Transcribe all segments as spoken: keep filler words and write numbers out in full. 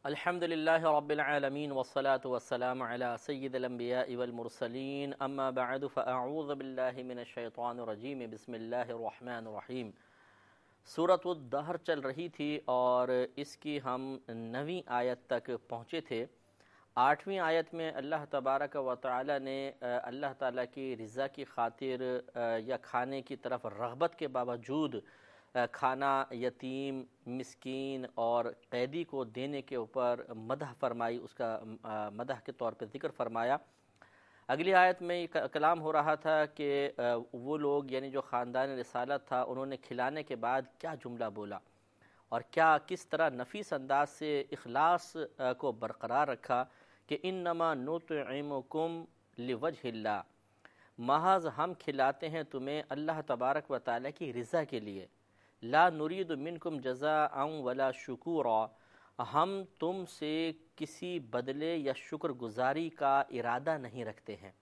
الحمد للہ رب العالمین والصلاة والسلام علی سید الانبیاء والمرسلین اما بعد فاعوذ باللہ من الشیطان الرجیم بسم اللہ الرحمن الرحیم۔ سورۃ الدہر چل رہی تھی اور اس کی ہم نویں آیت تک پہنچے تھے۔ آٹھویں آیت میں اللہ تبارک و تعالی نے اللہ تعالیٰ کی رضا کی خاطر یا کھانے کی طرف رغبت کے باوجود کھانا یتیم، مسکین اور قیدی کو دینے کے اوپر مدح فرمائی، اس کا مدح کے طور پہ ذکر فرمایا۔ اگلی آیت میں یہ کلام ہو رہا تھا کہ وہ لوگ یعنی جو خاندان رسالت تھا انہوں نے کھلانے کے بعد کیا جملہ بولا اور کیا کس طرح نفیس انداز سے اخلاص کو برقرار رکھا کہ انما نطعمکم لوجہ اللہ، محض ہم کھلاتے ہیں تمہیں اللہ تبارک و تعالیٰ کی رضا کے لیے، لا نرید منکم جزاء ولا شکورا، ہم تم سے کسی بدلے یا شکر گزاری کا ارادہ نہیں رکھتے ہیں،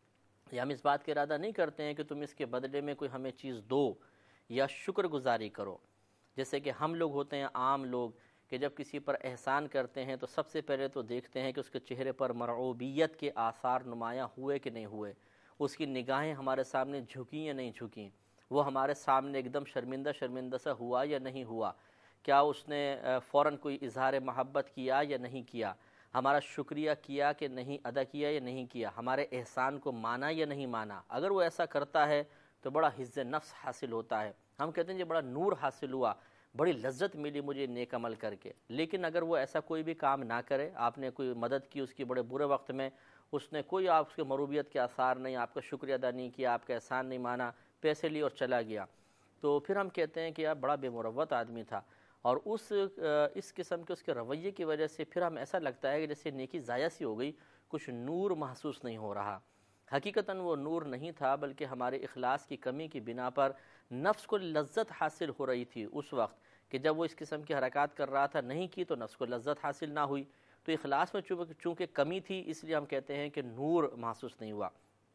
یا ہم اس بات کا ارادہ نہیں کرتے ہیں کہ تم اس کے بدلے میں کوئی ہمیں چیز دو یا شکر گزاری کرو۔ جیسے کہ ہم لوگ ہوتے ہیں عام لوگ کہ جب کسی پر احسان کرتے ہیں تو سب سے پہلے تو دیکھتے ہیں کہ اس کے چہرے پر مرعوبیت کے آثار نمایاں ہوئے کہ نہیں ہوئے، اس کی نگاہیں ہمارے سامنے جھکیں یا نہیں جھکیں، وہ ہمارے سامنے ایک دم شرمندہ شرمندہ سا ہوا یا نہیں ہوا، کیا اس نے فوراً کوئی اظہار محبت کیا یا نہیں کیا، ہمارا شکریہ کیا کہ نہیں ادا کیا یا نہیں کیا، ہمارے احسان کو مانا یا نہیں مانا۔ اگر وہ ایسا کرتا ہے تو بڑا حفظ نفس حاصل ہوتا ہے، ہم کہتے ہیں یہ بڑا نور حاصل ہوا، بڑی لذت ملی مجھے نیک عمل کر کے۔ لیکن اگر وہ ایسا کوئی بھی کام نہ کرے، آپ نے کوئی مدد کی اس کی بڑے برے وقت میں، اس نے کوئی آپ کے مروبیت کے آثار نہیں، آپ کا شکریہ ادا نہیں کیا، آپ کا احسان نہیں مانا، پیسے لی اور چلا گیا، تو پھر ہم کہتے ہیں کہ یار بڑا بے مروت آدمی تھا، اور اس اس قسم کے اس کے رویے کی وجہ سے پھر ہم ایسا لگتا ہے کہ جیسے نیکی ضائع سی ہو گئی، کچھ نور محسوس نہیں ہو رہا۔ حقیقتاً وہ نور نہیں تھا، بلکہ ہمارے اخلاص کی کمی کی بنا پر نفس کو لذت حاصل ہو رہی تھی اس وقت کہ جب وہ اس قسم کی حرکات کر رہا تھا، نہیں کی تو نفس کو لذت حاصل نہ ہوئی، تو اخلاص میں چونکہ کمی تھی اس لیے ہم کہتے ہیں کہ نور محسوس نہیں ہوا۔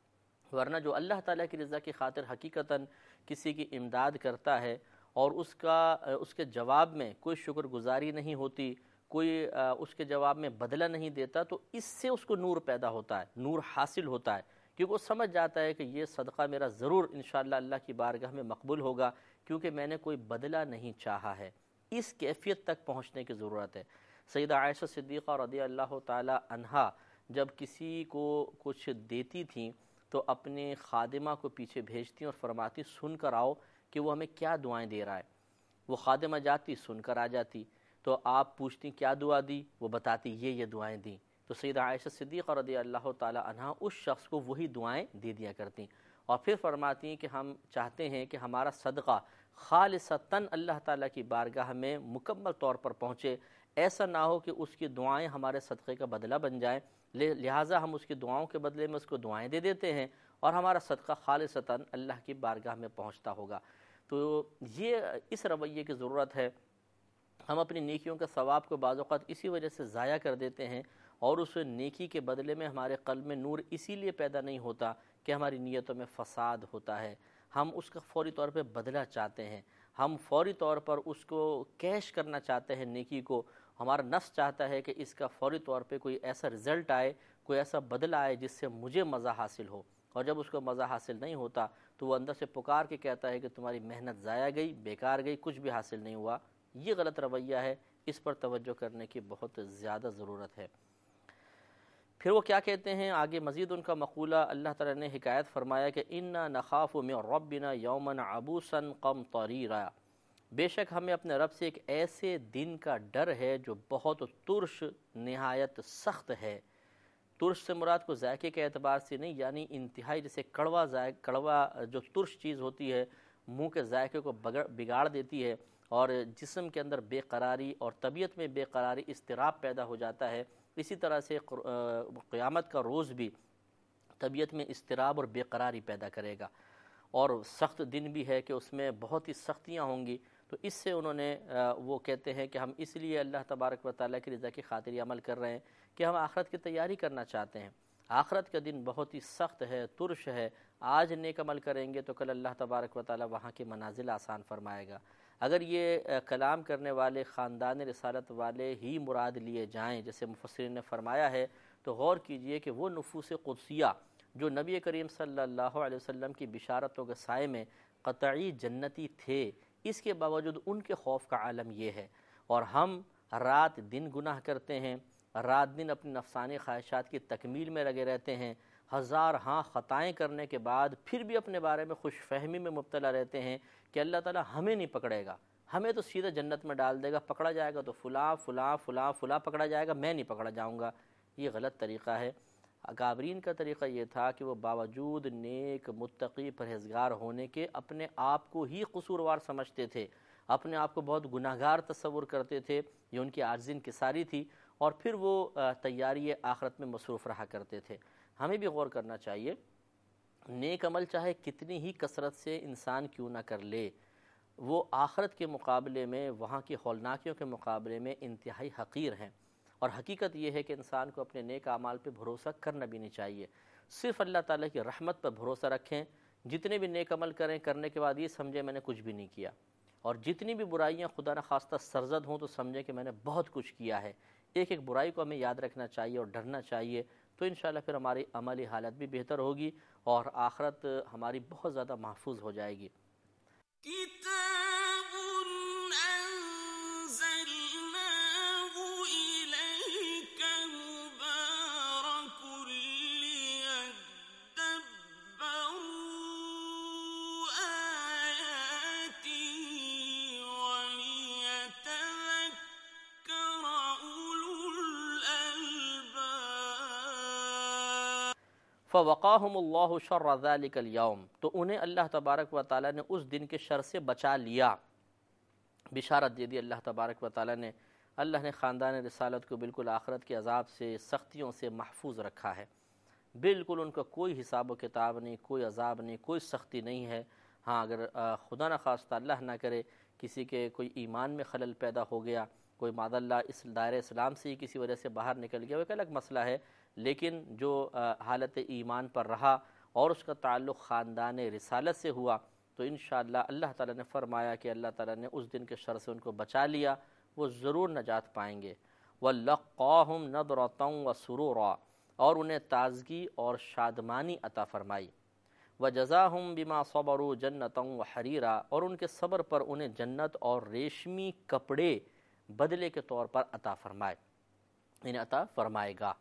ورنہ جو اللہ تعالیٰ کی رضا کی خاطر حقیقتاً کسی کی امداد کرتا ہے اور اس کا اس کے جواب میں کوئی شکر گزاری نہیں ہوتی، کوئی اس کے جواب میں بدلہ نہیں دیتا، تو اس سے اس کو نور پیدا ہوتا ہے، نور حاصل ہوتا ہے، کیونکہ وہ سمجھ جاتا ہے کہ یہ صدقہ میرا ضرور انشاءاللہ اللہ کی بارگاہ میں مقبول ہوگا، کیونکہ میں نے کوئی بدلہ نہیں چاہا ہے۔ اس کیفیت تک پہنچنے کی ضرورت ہے۔ سیدہ عائشہ صدیقہ رضی اللہ تعالی عنہا جب کسی کو کچھ دیتی تھیں تو اپنے خادمہ کو پیچھے بھیجتی اور فرماتی سن کر آؤ کہ وہ ہمیں کیا دعائیں دے رہا ہے۔ وہ خادمہ جاتی، سن کر آ جاتی، تو آپ پوچھتی کیا دعا دی، وہ بتاتی یہ یہ دعائیں دیں، تو سیدہ عائشہ صدیقہ رضی اللہ تعالی عنہا اس شخص کو وہی دعائیں دے دیا کرتی، اور پھر فرماتی ہیں کہ ہم چاہتے ہیں کہ ہمارا صدقہ خالصتاً اللہ تعالیٰ کی بارگاہ میں مکمل طور پر پہنچے، ایسا نہ ہو کہ اس کی دعائیں ہمارے صدقے کا بدلہ بن جائیں، لہٰذا ہم اس کی دعاؤں کے بدلے میں اس کو دعائیں دے دیتے ہیں اور ہمارا صدقہ خالصتاً اللہ کی بارگاہ میں پہنچتا ہوگا۔ تو یہ اس رویے کی ضرورت ہے۔ ہم اپنی نیکیوں کا ثواب کو بعض اوقات اسی وجہ سے ضائع کر دیتے ہیں، اور اس نیکی کے بدلے میں ہمارے قلب میں نور اسی لیے پیدا نہیں ہوتا کہ ہماری نیتوں میں فساد ہوتا ہے، ہم اس کا فوری طور پہ بدلہ چاہتے ہیں، ہم فوری طور پر اس کو کیش کرنا چاہتے ہیں نیکی کو، ہمارا نفس چاہتا ہے کہ اس کا فوری طور پہ کوئی ایسا رزلٹ آئے، کوئی ایسا بدلہ آئے جس سے مجھے مزہ حاصل ہو، اور جب اس کو مزہ حاصل نہیں ہوتا تو وہ اندر سے پکار کے کہتا ہے کہ تمہاری محنت ضائع گئی، بیکار گئی، کچھ بھی حاصل نہیں ہوا۔ یہ غلط رویہ ہے، اس پر توجہ کرنے کی بہت زیادہ ضرورت ہے۔ پھر وہ کیا کہتے ہیں آگے مزید ان کا مقولہ اللہ تعالیٰ نے حکایت فرمایا کہ اِنَّا نَخَافُ مِن رَبِّنَا يَوْمًا عَبُوسًا قَمْطَرِيرًا، بے شک ہمیں اپنے رب سے ایک ایسے دن کا ڈر ہے جو بہت ترش نہایت سخت ہے۔ ترش سے مراد کو ذائقے کے اعتبار سے نہیں، یعنی انتہائی جیسے کڑوا ذائقہ، کڑوا جو ترش چیز ہوتی ہے منہ کے ذائقے کو بگاڑ دیتی ہے اور جسم کے اندر بے قراری اور طبیعت میں بے قراری، اضطراب پیدا ہو جاتا ہے، اسی طرح سے قیامت کا روز بھی طبیعت میں اضطراب اور بے قراری پیدا کرے گا، اور سخت دن بھی ہے کہ اس میں بہت ہی سختیاں ہوں گی۔ تو اس سے انہوں نے وہ کہتے ہیں کہ ہم اس لیے اللہ تبارک و تعالیٰ کی رضا کی خاطر یہ عمل کر رہے ہیں کہ ہم آخرت کی تیاری کرنا چاہتے ہیں۔ آخرت کا دن بہت ہی سخت ہے، ترش ہے، آج نیک عمل کریں گے تو کل اللہ تبارک و تعالیٰ وہاں کے منازل آسان فرمائے گا، اگر یہ کلام کرنے والے خاندان رسالت والے ہی مراد لیے جائیں جیسے مفسرین نے فرمایا ہے، تو غور کیجئے کہ وہ نفوس قدسیہ جو نبی کریم صلی اللہ علیہ وسلم کی بشارتوں کے سائے میں قطعی جنتی تھے، اس کے باوجود ان کے خوف کا عالم یہ ہے، اور ہم رات دن گناہ کرتے ہیں، رات دن اپنی نفسانی خواہشات کی تکمیل میں لگے رہتے ہیں، ہزار ہاں خطائیں کرنے کے بعد پھر بھی اپنے بارے میں خوش فہمی میں مبتلا رہتے ہیں کہ اللہ تعالیٰ ہمیں نہیں پکڑے گا، ہمیں تو سیدھا جنت میں ڈال دے گا، پکڑا جائے گا تو فلاں فلاں فلاں فلاں پکڑا جائے گا، میں نہیں پکڑا جاؤں گا۔ یہ غلط طریقہ ہے۔ اکابرین کا طریقہ یہ تھا کہ وہ باوجود نیک متقی پرہیزگار ہونے کے اپنے آپ کو ہی قصوروار سمجھتے تھے، اپنے آپ کو بہت گناہگار تصور کرتے تھے، یہ ان کی عاجز انکساری تھی، اور پھر وہ تیاری آخرت میں مصروف رہا کرتے تھے۔ ہمیں بھی غور کرنا چاہیے، نیک عمل چاہے کتنی ہی کثرت سے انسان کیوں نہ کر لے، وہ آخرت کے مقابلے میں، وہاں کی ہولناکیوں کے مقابلے میں انتہائی حقیر ہیں۔ اور حقیقت یہ ہے کہ انسان کو اپنے نیک اعمال پہ بھروسہ کرنا بھی نہیں چاہیے، صرف اللہ تعالیٰ کی رحمت پر بھروسہ رکھیں۔ جتنے بھی نیک عمل کریں، کرنے کے بعد یہ سمجھیں میں نے کچھ بھی نہیں کیا، اور جتنی بھی برائیاں خدا نخواستہ سرزد ہوں تو سمجھیں کہ میں نے بہت کچھ کیا ہے۔ ایک ایک برائی کو ہمیں یاد رکھنا چاہیے اور ڈرنا چاہیے، تو انشاءاللہ پھر ہماری عملی حالت بھی بہتر ہوگی اور آخرت ہماری بہت زیادہ محفوظ ہو جائے گی۔ کتاب انزلناه الیک مبارک لیدبروا آیاته ولیتذکر اولو الالباب۔ فوقاہم اللہ شر ذلک اليوم، تو انہیں اللہ تبارک و تعالیٰ نے اس دن کے شر سے بچا لیا، بشارت دے دی اللہ تبارک و تعالیٰ نے۔ اللہ نے خاندان رسالت کو بالکل آخرت کے عذاب سے، سختیوں سے محفوظ رکھا ہے، بالکل ان کا کوئی حساب و کتاب نہیں، کوئی عذاب نہیں، کوئی سختی نہیں ہے۔ ہاں اگر خدا نخواستہ اللہ نہ کرے کسی کے کوئی ایمان میں خلل پیدا ہو گیا، کوئی معاذ اللہ اس دائرہ اسلام سے ہی کسی وجہ سے باہر نکل گیا، وہ ایک الگ مسئلہ ہے، لیکن جو حالت ایمان پر رہا اور اس کا تعلق خاندان رسالت سے ہوا، تو انشاءاللہ اللہ تعالیٰ نے فرمایا کہ اللہ تعالیٰ نے اس دن کے شر سے ان کو بچا لیا، وہ ضرور نجات پائیں گے۔ وَلَقَّاهُمْ نَضْرَةً وَسُرُورًا، اور انہیں تازگی اور شادمانی عطا فرمائی۔ وَجَزَاهُمْ بِمَا صَبَرُوا جَنَّةً وَحَرِيرًا، اور ان کے صبر پر انہیں جنت اور ریشمی کپڑے بدلے کے طور پر عطا فرمائے، انہیں عطا فرمائے گا۔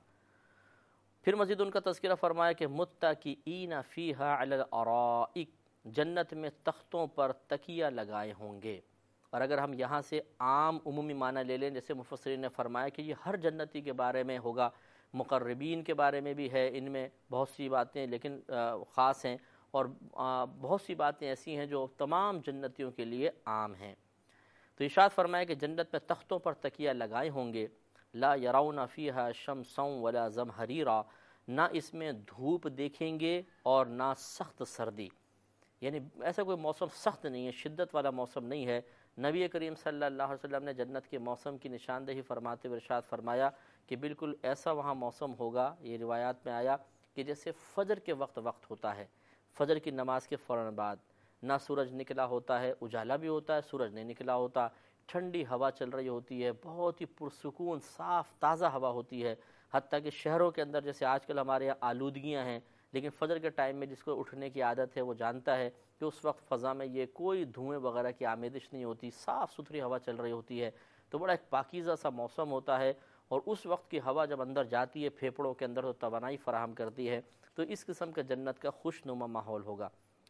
پھر مزید ان کا تذکرہ فرمایا کہ متکئین فیہا علی الارائک، جنت میں تختوں پر تکیہ لگائے ہوں گے۔ اور اگر ہم یہاں سے عام عمومی معنی لے لیں، جیسے مفسرین نے فرمایا کہ یہ ہر جنتی کے بارے میں ہوگا، مقربین کے بارے میں بھی ہے، ان میں بہت سی باتیں لیکن خاص ہیں، اور بہت سی باتیں ایسی ہیں جو تمام جنتیوں کے لیے عام ہیں۔ تو ارشاد فرمایا کہ جنت میں تختوں پر تکیہ لگائے ہوں گے، لا یرون فیہا شمسا ولا زمہریرا، نہ اس میں دھوپ دیکھیں گے اور نہ سخت سردی، یعنی ایسا کوئی موسم سخت نہیں ہے، شدت والا موسم نہیں ہے۔ نبی کریم صلی اللہ علیہ وسلم نے جنت کے موسم کی نشاندہی فرماتے ہوئے ارشاد فرمایا کہ بالکل ایسا وہاں موسم ہوگا، یہ روایات میں آیا کہ جیسے فجر کے وقت وقت ہوتا ہے، فجر کی نماز کے فوراً بعد، نہ سورج نکلا ہوتا ہے، اجالا بھی ہوتا ہے، سورج نہیں نکلا ہوتا، ٹھنڈی ہوا چل رہی ہوتی ہے، بہت ہی پرسکون صاف تازہ ہوا ہوتی ہے، حتیٰ کہ شہروں کے اندر جیسے آج کل ہمارے یہاں آلودگیاں ہیں، لیکن فجر کے ٹائم میں جس کو اٹھنے کی عادت ہے وہ جانتا ہے کہ اس وقت فضا میں یہ کوئی دھوئیں وغیرہ کی آمیزش نہیں ہوتی، صاف ستھری ہوا چل رہی ہوتی ہے، تو بڑا ایک پاکیزہ سا موسم ہوتا ہے، اور اس وقت کی ہوا جب اندر جاتی ہے پھیپھڑوں کے اندر تو توانائی فراہم کرتی ہے، تو اس قسم کا جنت کا خوش نما ماحول ہوگا۔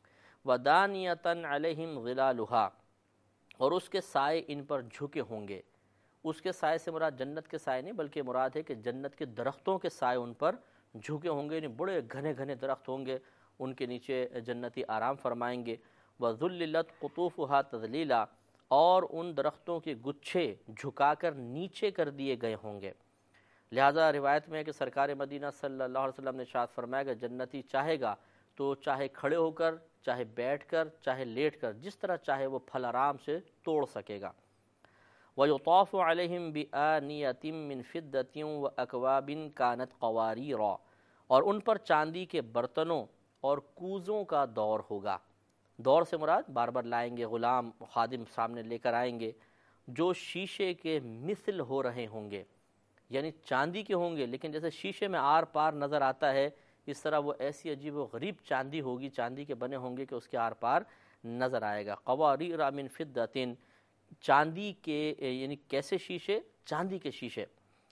وَدَانِيَةً عَلَيْهِمْ ظِلَالُهَا، اور اس کے سائے ان پر جھکے ہوں گے۔ اس کے سائے سے مراد جنت کے سائے نہیں، بلکہ مراد ہے کہ جنت کے درختوں کے سائے ان پر جھکے ہوں گے، یعنی بڑے گھنے گھنے درخت ہوں گے، ان کے نیچے جنتی آرام فرمائیں گے۔ وَذُلِّلَتْ قُطُوفُهَا تَذْلِيلًا، اور ان درختوں کے گچھے جھکا کر نیچے کر دیے گئے ہوں گے۔ لہٰذا روایت میں ہے کہ سرکار مدینہ صلی اللہ علیہ وسلم نے ارشاد فرمایا کہ جنتی چاہے گا تو چاہے کھڑے ہو کر، چاہے بیٹھ کر، چاہے لیٹ کر، جس طرح چاہے وہ پھل آرام سے توڑ سکے گا۔ وَيُطَافُ عَلَيْهِمْ بِآنِيَةٍ مِّن فِضَّةٍ وَأَكْوَابٍ كَانَتْ قَوَارِيرًا، اور ان پر چاندی کے برتنوں اور کوزوں کا دور ہوگا۔ دور سے مراد بار بار لائیں گے، غلام خادم سامنے لے کر آئیں گے جو شیشے کے مثل ہو رہے ہوں گے، یعنی چاندی کے ہوں گے لیکن جیسے شیشے میں آر پار نظر آتا ہے اس طرح وہ ایسی عجیب و غریب چاندی ہوگی، چاندی کے بنے ہوں گے کہ اس کے آر پار نظر آئے گا۔ قواریر من فضۃ، چاندی کے یعنی کیسے شیشے؟ چاندی کے شیشے۔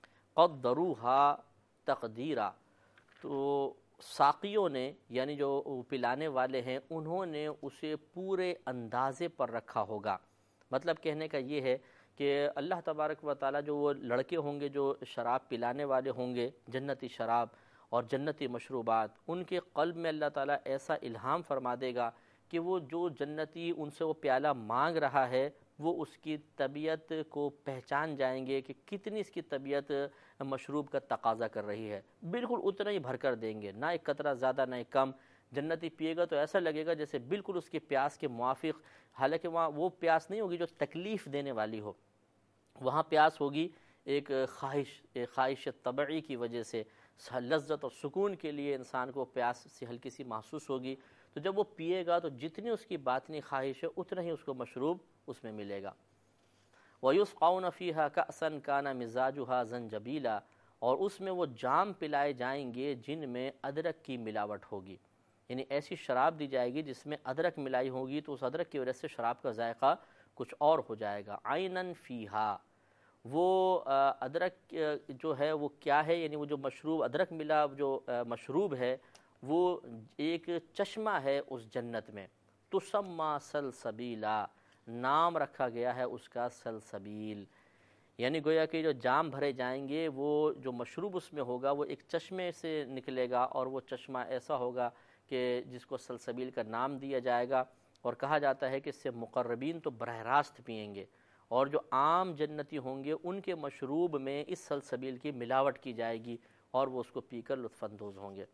قدروہا تقدیرا، تو ساقیوں نے یعنی جو پلانے والے ہیں انہوں نے اسے پورے اندازے پر رکھا ہوگا۔ مطلب کہنے کا یہ ہے کہ اللہ تبارک و تعالیٰ جو وہ لڑکے ہوں گے جو شراب پلانے والے ہوں گے، جنتی شراب اور جنتی مشروبات، ان کے قلب میں اللہ تعالیٰ ایسا الہام فرما دے گا کہ وہ جو جنتی ان سے وہ پیالہ مانگ رہا ہے وہ اس کی طبیعت کو پہچان جائیں گے کہ کتنی اس کی طبیعت مشروب کا تقاضا کر رہی ہے، بالکل اتنا ہی بھر کر دیں گے، نہ ایک قطرہ زیادہ نہ ایک کم۔ جنتی پیے گا تو ایسا لگے گا جیسے بالکل اس کی پیاس کے موافق، حالانکہ وہاں وہ پیاس نہیں ہوگی جو تکلیف دینے والی ہو، وہاں پیاس ہوگی ایک خواہش ایک خواہش طبعی کی وجہ سے، لذت اور سکون کے لیے انسان کو پیاس سی ہلکی سی محسوس ہوگی، تو جب وہ پیے گا تو جتنی اس کی باطنی خواہش ہے اتنا ہی اس کو مشروب اس میں ملے گا۔ وَيُسْقَوْنَ فِيهَا كَأْسًا كَانَ مِزَاجُهَا زَنْجَبِيلًا، اور اس میں وہ جام پلائے جائیں گے جن میں ادرک کی ملاوٹ ہوگی، یعنی ایسی شراب دی جائے گی جس میں ادرک ملائی ہوگی تو اس ادرک کی وجہ سے شراب کا ذائقہ کچھ اور ہو جائے گا۔ عَيْنًا فِيهَا، وہ ادرک جو ہے وہ کیا ہے، یعنی وہ جو مشروب ادرک ملا جو مشروب ہے وہ ایک چشمہ ہے اس جنت میں، تسمى سلسبیلا، نام رکھا گیا ہے اس کا سلسبیل، یعنی گویا کہ جو جام بھرے جائیں گے وہ جو مشروب اس میں ہوگا وہ ایک چشمے سے نکلے گا، اور وہ چشمہ ایسا ہوگا کہ جس کو سلسبیل کا نام دیا جائے گا، اور کہا جاتا ہے کہ اس سے مقربین تو براہ راست پئیں گے، اور جو عام جنتی ہوں گے ان کے مشروب میں اس سلسبیل کی ملاوٹ کی جائے گی اور وہ اس کو پی کر لطف اندوز ہوں گے۔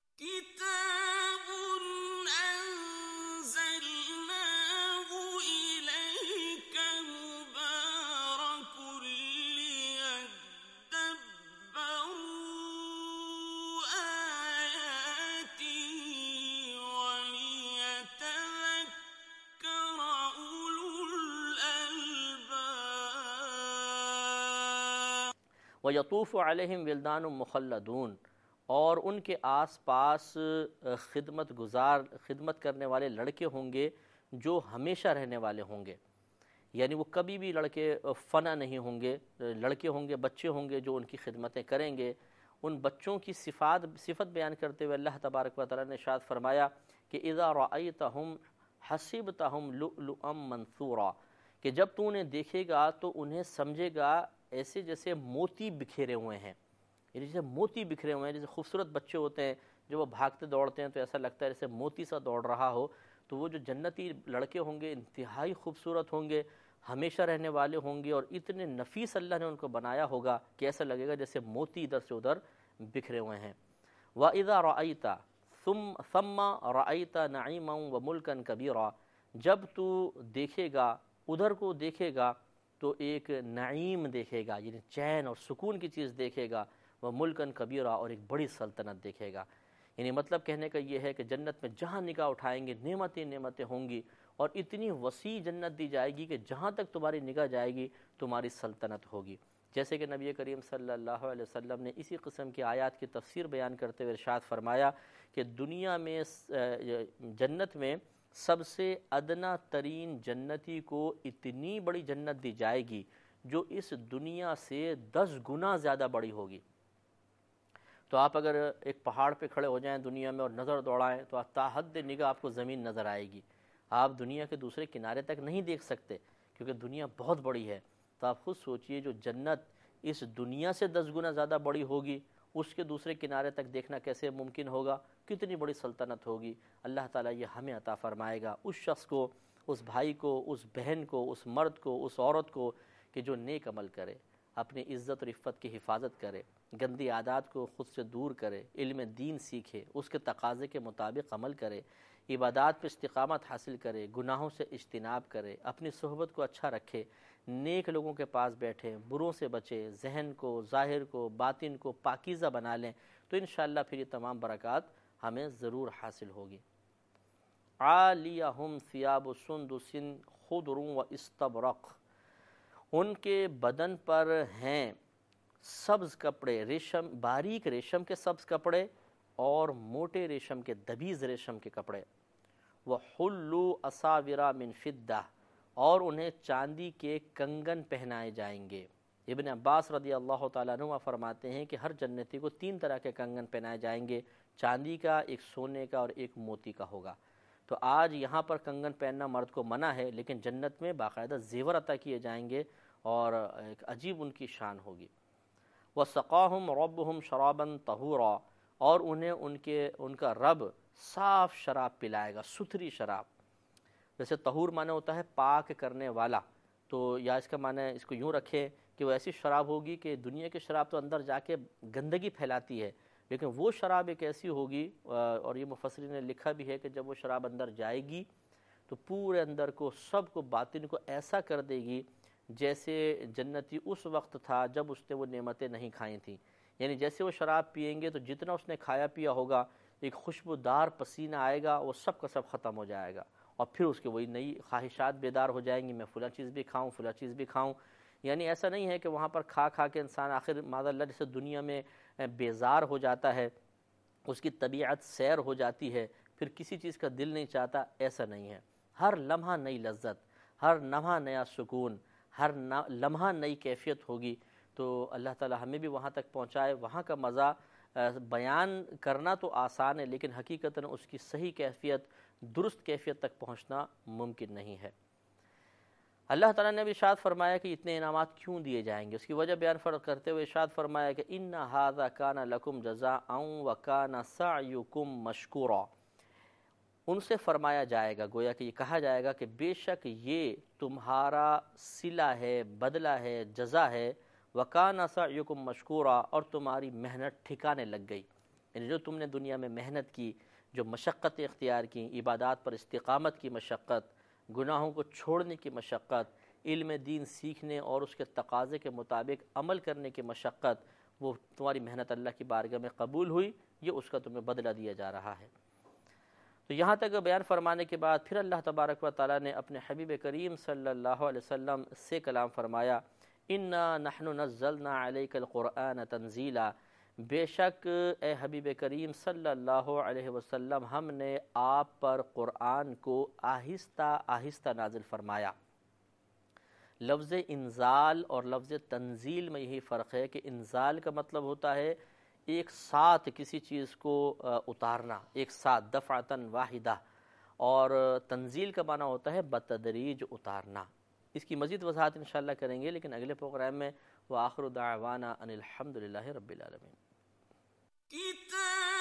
كتاب أنزلناه إليك مبارك ليدبروا آياته وليتذكر أولو الألباب۔ وَيَطُوفُ عَلَيْهِمْ وِلْدَانٌ مُخَلَّدُونَ، اور ان کے آس پاس خدمت گزار خدمت کرنے والے لڑکے ہوں گے جو ہمیشہ رہنے والے ہوں گے، یعنی وہ کبھی بھی لڑکے فنا نہیں ہوں گے، لڑکے ہوں گے بچے ہوں گے جو ان کی خدمتیں کریں گے۔ ان بچوں کی صفات صفت بیان کرتے ہوئے اللہ تبارک و تعالیٰ نے ارشاد فرمایا کہ اذا رأیتہم حسبتہم لؤلؤا منثورا، کہ جب تو انہیں دیکھے گا تو انہیں سمجھے گا ایسے جیسے موتی بکھیرے ہوئے ہیں، یعنی جیسے موتی بکھرے ہوئے ہیں، جیسے خوبصورت بچے ہوتے ہیں جو وہ بھاگتے دوڑتے ہیں تو ایسا لگتا ہے جیسے موتی سا دوڑ رہا ہو، تو وہ جو جنتی لڑکے ہوں گے انتہائی خوبصورت ہوں گے، ہمیشہ رہنے والے ہوں گے، اور اتنے نفیس اللہ نے ان کو بنایا ہوگا کہ ایسا لگے گا جیسے موتی ادھر سے ادھر بکھرے ہوئے ہیں۔ وَإِذَا رَأَيْتَ ثُمَّ رَأَيْتَ نَعِيمًا وَمُلْكًا كَبِيرًا، جب تو دیکھے گا ادھر کو دیکھے گا تو ایک نعیم دیکھے گا، یعنی چین اور سکون کی چیز دیکھے گا، وہ ملکن کبیرہ، اور ایک بڑی سلطنت دیکھے گا۔ یعنی مطلب کہنے کا یہ ہے کہ جنت میں جہاں نگاہ اٹھائیں گے نعمتیں نعمتیں ہوں گی، اور اتنی وسیع جنت دی جائے گی کہ جہاں تک تمہاری نگاہ جائے گی تمہاری سلطنت ہوگی۔ جیسے کہ نبی کریم صلی اللہ علیہ وسلم نے اسی قسم کی آیات کی تفسیر بیان کرتے ہوئے ارشاد فرمایا کہ دنیا میں جنت میں سب سے ادنا ترین جنتی کو اتنی بڑی جنت دی جائے گی جو اس دنیا سے دس گنا زیادہ بڑی ہوگی۔ تو آپ اگر ایک پہاڑ پہ کھڑے ہو جائیں دنیا میں اور نظر دوڑائیں تو تا حد نگاہ آپ کو زمین نظر آئے گی، آپ دنیا کے دوسرے کنارے تک نہیں دیکھ سکتے کیونکہ دنیا بہت بڑی ہے۔ تو آپ خود سوچئے جو جنت اس دنیا سے دس گنا زیادہ بڑی ہوگی اس کے دوسرے کنارے تک دیکھنا کیسے ممکن ہوگا، کتنی بڑی سلطنت ہوگی۔ اللہ تعالیٰ یہ ہمیں عطا فرمائے گا، اس شخص کو، اس بھائی کو، اس بہن کو، اس مرد کو، اس عورت کو کہ جو نیک عمل کرے، اپنی عزت اور عفت کی حفاظت کرے، گندی عادات کو خود سے دور کرے، علم دین سیکھے، اس کے تقاضے کے مطابق عمل کرے، عبادات پہ استقامت حاصل کرے، گناہوں سے اجتناب کرے، اپنی صحبت کو اچھا رکھے، نیک لوگوں کے پاس بیٹھے، بروں سے بچے، ذہن کو، ظاہر کو، باطن کو پاکیزہ بنا لیں، تو انشاءاللہ پھر یہ تمام برکات ہمیں ضرور حاصل ہوگی۔ عالیہم ثیاب سندس خضر و استبرق، ان کے بدن پر ہیں سبز کپڑے، ریشم، باریک ریشم کے سبز کپڑے اور موٹے ریشم کے، دبیز ریشم کے کپڑے، وَحُلُّوا أَسَاوِرَ مِن فِضَّةٍ، اور انہیں چاندی کے کنگن پہنائے جائیں گے۔ ابن عباس رضی اللہ تعالیٰ عنہ فرماتے ہیں کہ ہر جنتی کو تین طرح کے کنگن پہنائے جائیں گے، چاندی کا، ایک سونے کا اور ایک موتی کا ہوگا۔ تو آج یہاں پر کنگن پہننا مرد کو منع ہے، لیکن جنت میں باقاعدہ زیور عطا کیے جائیں گے اور ایک عجیب ان کی شان ہوگی۔ وَسَقَاهُمْ رَبُّهُمْ شَرَابًا طَهُورًا، اور انہیں ان کے ان کا رب صاف شراب پلائے گا، ستھری شراب۔ جیسے طہور معنی ہوتا ہے پاک کرنے والا، تو یا اس کا معنی اس کو یوں رکھے کہ وہ ایسی شراب ہوگی کہ دنیا کی شراب تو اندر جا کے گندگی پھیلاتی ہے، لیکن وہ شراب ایک ایسی ہوگی، اور یہ مفسرین نے لکھا بھی ہے کہ جب وہ شراب اندر جائے گی تو پورے اندر کو، سب کو، باطن کو ایسا کر دے گی جیسے جنتی اس وقت تھا جب اس نے وہ نعمتیں نہیں کھائی تھیں۔ یعنی جیسے وہ شراب پئیں گے تو جتنا اس نے کھایا پیا ہوگا، ایک خوشبودار پسینہ آئے گا، وہ سب کا سب ختم ہو جائے گا، اور پھر اس کے وہی نئی خواہشات بیدار ہو جائیں گی، میں فلاں چیز بھی کھاؤں، فلاں چیز بھی کھاؤں۔ یعنی ایسا نہیں ہے کہ وہاں پر کھا کھا کے انسان آخر معاذ اللہ جیسے دنیا میں بیزار ہو جاتا ہے، اس کی طبیعت سیر ہو جاتی ہے، پھر کسی چیز کا دل نہیں چاہتا، ایسا نہیں ہے۔ ہر لمحہ نئی لذت، ہر لمحہ نیا سکون، ہر لمحہ نئی کیفیت ہوگی۔ تو اللہ تعالی ہمیں بھی وہاں تک پہنچائے۔ وہاں کا مزہ بیان کرنا تو آسان ہے، لیکن حقیقتاً اس کی صحیح کیفیت، درست کیفیت تک پہنچنا ممکن نہیں ہے۔ اللہ تعالیٰ نے بھی ارشاد فرمایا کہ اتنے انعامات کیوں دیے جائیں گے، اس کی وجہ بیان کرتے ہوئے ارشاد فرمایا کہ ان ھذا کان لکم جزاء وکان سعیکم مشکورا، ان سے فرمایا جائے گا، گویا کہ یہ کہا جائے گا کہ بے شک یہ تمہارا صلہ ہے، بدلہ ہے، جزا ہے، وَكَانَ سَعْيُكُمْ مَشْكُورًا، اور تمہاری محنت ٹھکانے لگ گئی۔ یعنی جو تم نے دنیا میں محنت کی، جو مشقتیں اختیار کی، عبادات پر استقامت کی مشقت، گناہوں کو چھوڑنے کی مشقت، علم دین سیکھنے اور اس کے تقاضے کے مطابق عمل کرنے کی مشقت، وہ تمہاری محنت اللہ کی بارگاہ میں قبول ہوئی، یہ اس کا تمہیں بدلہ دیا جا رہا ہے۔ تو یہاں تک بیان فرمانے کے بعد پھر اللہ تبارک و تعالیٰ نے اپنے حبیب کریم صلی اللہ علیہ وسلم سے کلام فرمایا، اِنَّا نَحْنُ نَزَّلْنَا عَلَيْكَ الْقُرْآنَ تَنزِيلًا، بے شک اے حبیب کریم صلی اللہ علیہ وسلم ہم نے آپ پر قرآن کو آہستہ آہستہ نازل فرمایا۔ لفظ انزال اور لفظ تنزیل میں یہی فرق ہے کہ انزال کا مطلب ہوتا ہے ایک ساتھ کسی چیز کو اتارنا، ایک ساتھ دفعتاً واحدہ، اور تنزیل کا معنی ہوتا ہے بتدریج اتارنا۔ اس کی مزید وضاحت انشاءاللہ کریں گے، لیکن اگلے پروگرام میں وآخر دعوانا ان الحمد للہ رب العالمین۔